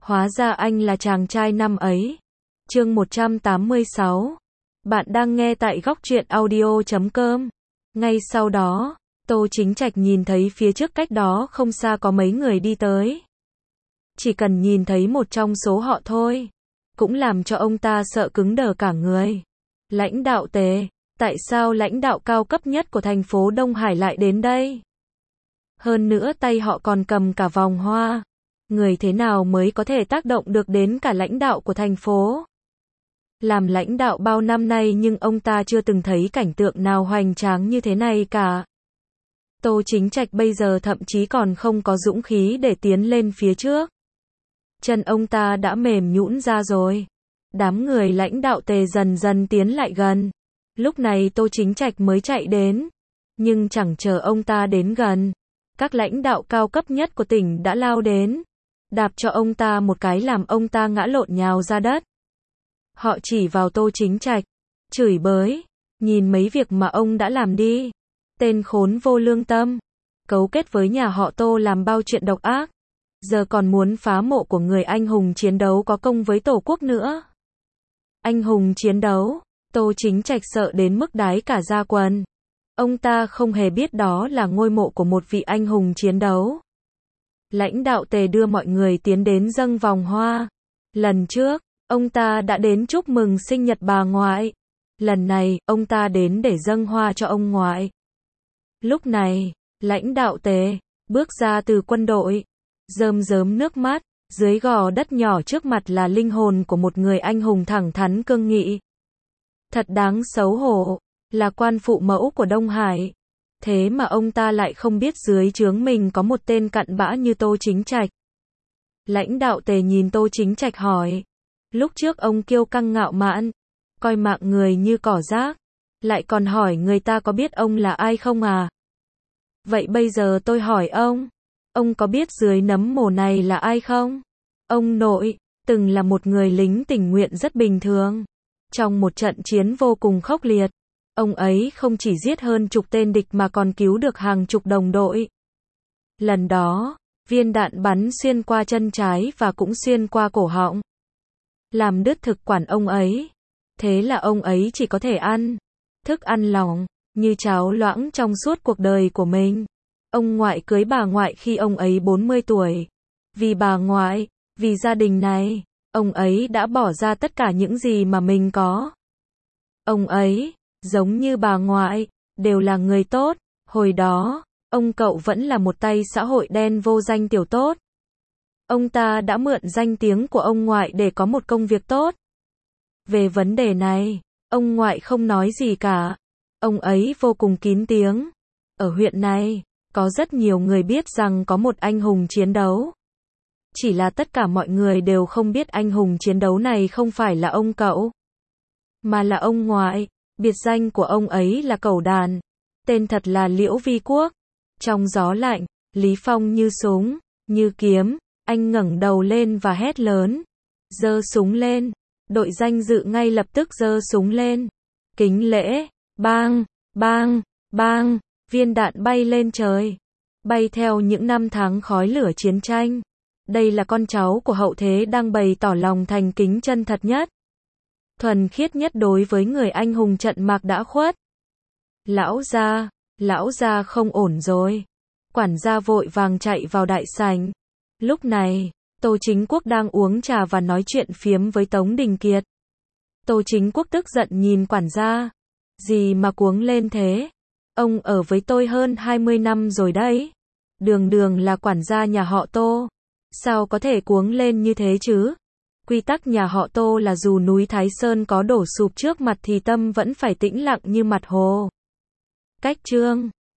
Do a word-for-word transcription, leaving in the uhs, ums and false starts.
Hóa ra anh là chàng trai năm ấy. Chương một trăm tám mươi sáu. Bạn đang nghe tại góc truyện audio chấm com. Ngay sau đó, Tô Chính Trạch nhìn thấy phía trước cách đó không xa có mấy người đi tới. Chỉ cần nhìn thấy một trong số họ thôi, cũng làm cho ông ta sợ cứng đờ cả người. Lãnh đạo Tề, tại sao lãnh đạo cao cấp nhất của thành phố Đông Hải lại đến đây? Hơn nữa tay họ còn cầm cả vòng hoa. Người thế nào mới có thể tác động được đến cả lãnh đạo của thành phố? Làm lãnh đạo bao năm nay nhưng ông ta chưa từng thấy cảnh tượng nào hoành tráng như thế này cả. Tô Chính Trạch bây giờ thậm chí còn không có dũng khí để tiến lên phía trước. Chân ông ta đã mềm nhũn ra rồi. Đám người lãnh đạo Tề dần dần tiến lại gần. Lúc này Tô Chính Trạch mới chạy đến. Nhưng chẳng chờ ông ta đến gần, các lãnh đạo cao cấp nhất của tỉnh đã lao đến, đạp cho ông ta một cái làm ông ta ngã lộn nhào ra đất. Họ chỉ vào Tô Chính Trạch, chửi bới, nhìn mấy việc mà ông đã làm đi. Tên khốn vô lương tâm, cấu kết với nhà họ Tô làm bao chuyện độc ác, giờ còn muốn phá mộ của người anh hùng chiến đấu có công với Tổ quốc nữa. Anh hùng chiến đấu, Tô Chính Trạch sợ đến mức đái cả da quần. Ông ta không hề biết đó là ngôi mộ của một vị anh hùng chiến đấu. Lãnh đạo Tề đưa mọi người tiến đến dâng vòng hoa. Lần trước, ông ta đã đến chúc mừng sinh nhật bà ngoại. Lần này, ông ta đến để dâng hoa cho ông ngoại. Lúc này, lãnh đạo Tề bước ra từ quân đội, rơm rớm nước mắt, dưới gò đất nhỏ trước mặt là linh hồn của một người anh hùng thẳng thắn cương nghị. Thật đáng xấu hổ, là quan phụ mẫu của Đông Hải. Thế mà ông ta lại không biết dưới trướng mình có một tên cặn bã như Tô Chính Trạch. Lãnh đạo Tề nhìn Tô Chính Trạch hỏi. Lúc trước ông kiêu căng ngạo mạn, coi mạng người như cỏ rác, lại còn hỏi người ta có biết ông là ai không à? Vậy bây giờ tôi hỏi ông, ông có biết dưới nấm mồ này là ai không? Ông nội, từng là một người lính tình nguyện rất bình thường. Trong một trận chiến vô cùng khốc liệt, ông ấy không chỉ giết hơn chục tên địch mà còn cứu được hàng chục đồng đội. Lần đó, viên đạn bắn xuyên qua chân trái và cũng xuyên qua cổ họng, làm đứt thực quản ông ấy. Thế là ông ấy chỉ có thể ăn thức ăn lỏng, như cháo loãng trong suốt cuộc đời của mình. Ông ngoại cưới bà ngoại khi ông ấy bốn mươi tuổi. Vì bà ngoại, vì gia đình này, ông ấy đã bỏ ra tất cả những gì mà mình có. Ông ấy, giống như bà ngoại, đều là người tốt. Hồi đó, ông cậu vẫn là một tay xã hội đen vô danh tiểu tốt. Ông ta đã mượn danh tiếng của ông ngoại để có một công việc tốt. Về vấn đề này, ông ngoại không nói gì cả. Ông ấy vô cùng kín tiếng. Ở huyện này, có rất nhiều người biết rằng có một anh hùng chiến đấu. Chỉ là tất cả mọi người đều không biết anh hùng chiến đấu này không phải là ông cậu, mà là ông ngoại. Biệt danh của ông ấy là Cẩu Đàn. Tên thật là Liễu Vi Quốc. Trong gió lạnh, Lý Phong như súng, như kiếm, anh ngẩng đầu lên và hét lớn. Giơ súng lên. Đội danh dự ngay lập tức giơ súng lên. Kính lễ, bang, bang, bang, viên đạn bay lên trời. Bay theo những năm tháng khói lửa chiến tranh. Đây là con cháu của hậu thế đang bày tỏ lòng thành kính chân thật nhất, thuần khiết nhất đối với người anh hùng trận mạc đã khuất. Lão gia, lão gia không ổn rồi. Quản gia vội vàng chạy vào đại sảnh. Lúc này, Tô Chính Quốc đang uống trà và nói chuyện phiếm với Tống Đình Kiệt. Tô Chính Quốc tức giận nhìn quản gia. Gì mà cuống lên thế? Ông ở với tôi hơn hai mươi năm rồi đấy. Đường đường là quản gia nhà họ Tô. Sao có thể cuống lên như thế chứ? Quy tắc nhà họ Tô là dù núi Thái Sơn có đổ sụp trước mặt thì tâm vẫn phải tĩnh lặng như mặt hồ. Cách chương